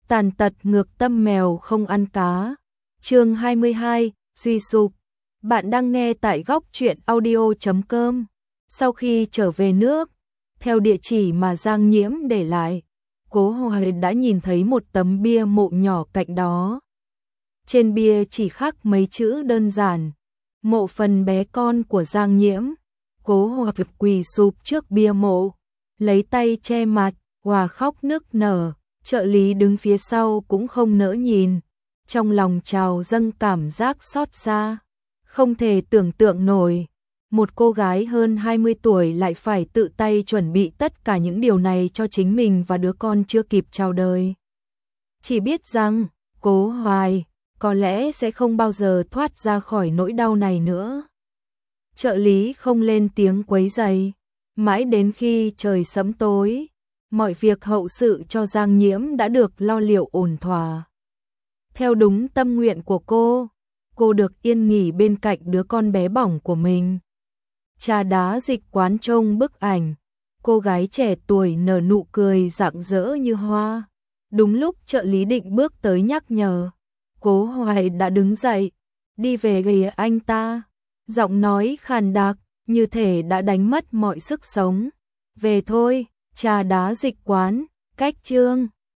Tàn tật ngược tâm mèo không ăn cá. Chương 22, suy sụp. Bạn đang nghe tại góc truyện audio.com. Sau khi trở về nước, theo địa chỉ mà Giang Nhiễm để lại, Cố Hoài đã nhìn thấy một tấm bia mộ nhỏ cạnh đó. Trên bia chỉ khắc mấy chữ đơn giản: mộ phần bé con của Giang Nhiễm. Cố Hoài quỳ sụp trước bia mộ, lấy tay che mặt, hòa khóc nức nở. Trợ lý đứng phía sau cũng không nỡ nhìn, trong lòng trào dâng cảm giác xót xa. Không thể tưởng tượng nổi, một cô gái hơn 20 tuổi lại phải tự tay chuẩn bị tất cả những điều này cho chính mình và đứa con chưa kịp chào đời. Chỉ biết rằng, Cố Hoài có lẽ sẽ không bao giờ thoát ra khỏi nỗi đau này nữa. Trợ lý không lên tiếng quấy rầy, mãi đến khi trời sẫm tối, mọi việc hậu sự cho Giang Nhiễm đã được lo liệu ổn thỏa. Theo đúng tâm nguyện của cô được yên nghỉ bên cạnh đứa con bé bỏng của mình. Trà đá Dịch Quán trông bức ảnh, cô gái trẻ tuổi nở nụ cười rạng rỡ như hoa. Đúng lúc trợ lý định bước tới nhắc nhở, Cố Hoài đã đứng dậy, đi về phía anh ta, giọng nói khàn đặc, như thể đã đánh mất mọi sức sống. Về thôi. Trà đá Dịch Quán, cách Chương